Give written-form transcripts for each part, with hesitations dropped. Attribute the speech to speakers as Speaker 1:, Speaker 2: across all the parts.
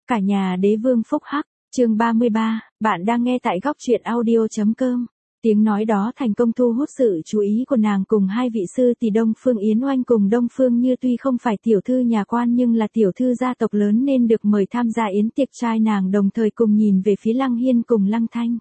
Speaker 1: Cả nhà đế vương phúc hắc, chương 33, bạn đang nghe tại góc truyện audio.com. Tiếng nói đó thành công thu hút sự chú ý của nàng cùng hai vị sư tỷ Đông Phương Yến Oanh cùng Đông Phương Như, tuy không phải tiểu thư nhà quan nhưng là tiểu thư gia tộc lớn nên được mời tham gia yến tiệc trai, nàng đồng thời cùng nhìn về phía Lăng Hiên cùng Lăng Thanh.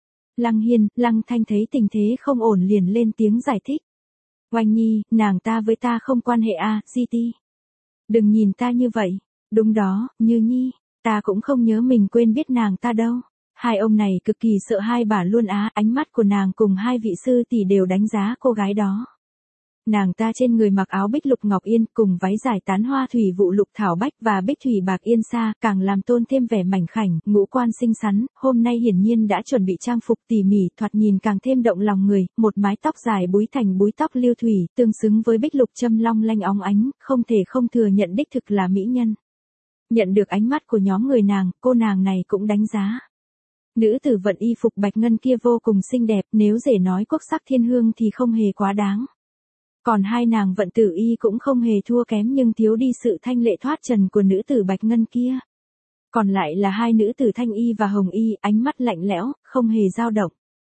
Speaker 1: Lăng Thanh thấy tình thế không ổn liền lên tiếng giải thích. Oanh Nhi, nàng ta với ta không quan hệ a, GT. Đừng nhìn ta như vậy. Đúng đó, Như Nhi, ta cũng không nhớ mình quên biết nàng ta đâu. Hai ông này cực kỳ sợ hai bà luôn á, ánh mắt của nàng cùng hai vị sư tỷ đều đánh giá cô gái đó. Nàng ta trên người mặc áo bích lục ngọc yên cùng váy dài tán hoa thủy vụ lục thảo bách và bích thủy bạc yên sa, càng làm tôn thêm vẻ mảnh khảnh, ngũ quan xinh xắn, hôm nay hiển nhiên đã chuẩn bị trang phục tỉ mỉ, thoạt nhìn càng thêm động lòng người, một mái tóc dài búi thành búi tóc lưu thủy, tương xứng với bích lục châm long lanh óng ánh, không thể không thừa nhận đích thực là mỹ nhân. Nhận được ánh mắt của nhóm người nàng, cô nàng này cũng đánh giá. Nữ tử vận y phục bạch ngân kia vô cùng xinh đẹp, nếu dễ nói quốc sắc thiên hương thì không hề quá đáng. Còn hai nàng vận tử y cũng không hề thua kém nhưng thiếu đi sự thanh lệ thoát trần của nữ tử bạch ngân kia. Còn lại là hai nữ tử thanh y và hồng y, ánh mắt lạnh lẽo, không hề dao động.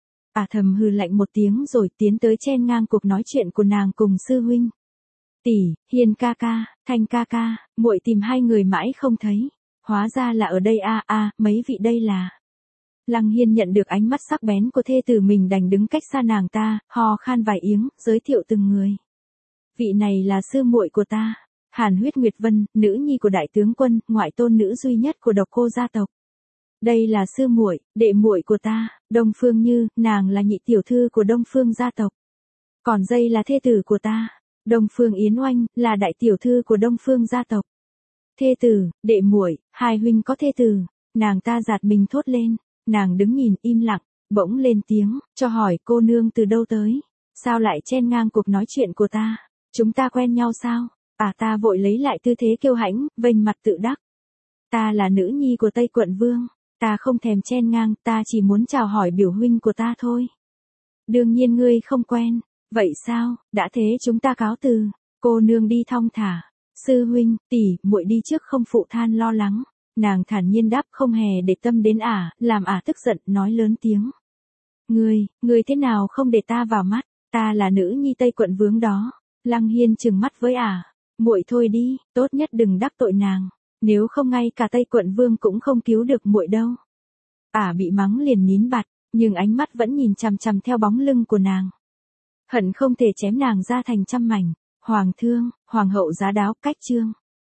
Speaker 1: Thầm hừ lạnh một tiếng rồi tiến tới chen ngang cuộc nói chuyện của nàng cùng sư huynh. Tỷ, Hiên ca ca, Thanh ca ca, muội tìm hai người mãi không thấy. Hóa ra là ở đây mấy vị đây là. Lăng Hiên nhận được ánh mắt sắc bén của thê tử mình đành đứng cách xa nàng ta, hò khan vài tiếng, giới thiệu từng người. Vị này là sư muội của ta, Hàn Huyết Nguyệt Vân, nữ nhi của đại tướng quân, ngoại tôn nữ duy nhất của Độc Cô gia tộc. Đây là sư muội, đệ muội của ta, Đông Phương Như, nàng là nhị tiểu thư của Đông Phương gia tộc. Còn đây là thê tử của ta, Đông Phương Yến Oanh, là đại tiểu thư của Đông Phương gia tộc. Thê tử, đệ muội, hai huynh có thê tử. Nàng ta giạt mình thốt lên, nàng đứng nhìn im lặng, bỗng lên tiếng, cho hỏi cô nương từ đâu tới, sao lại chen ngang cuộc nói chuyện của ta, chúng ta quen nhau sao? Ta vội lấy lại tư thế kiêu hãnh, vênh mặt tự đắc. Ta là nữ nhi của Tây Quận Vương, ta không thèm chen ngang, ta chỉ muốn chào hỏi biểu huynh của ta thôi. Đương nhiên ngươi không quen. Vậy sao, đã thế chúng ta cáo từ, cô nương đi thong thả. Sư huynh, tỷ, muội đi trước không phụ than lo lắng. Nàng thản nhiên đáp không hề để tâm đến làm tức giận, nói lớn tiếng. Ngươi thế nào không để ta vào mắt, ta là nữ nhi Tây Quận Vương đó. Lăng Hiên trừng mắt với muội thôi đi, tốt nhất đừng đắc tội nàng, nếu không ngay cả Tây Quận Vương cũng không cứu được muội đâu. Bị mắng liền nín bặt, nhưng ánh mắt vẫn nhìn chằm chằm theo bóng lưng của nàng. Hận không thể chém nàng ra thành trăm mảnh. Hoàng thương, hoàng hậu giá đáo, cách chương.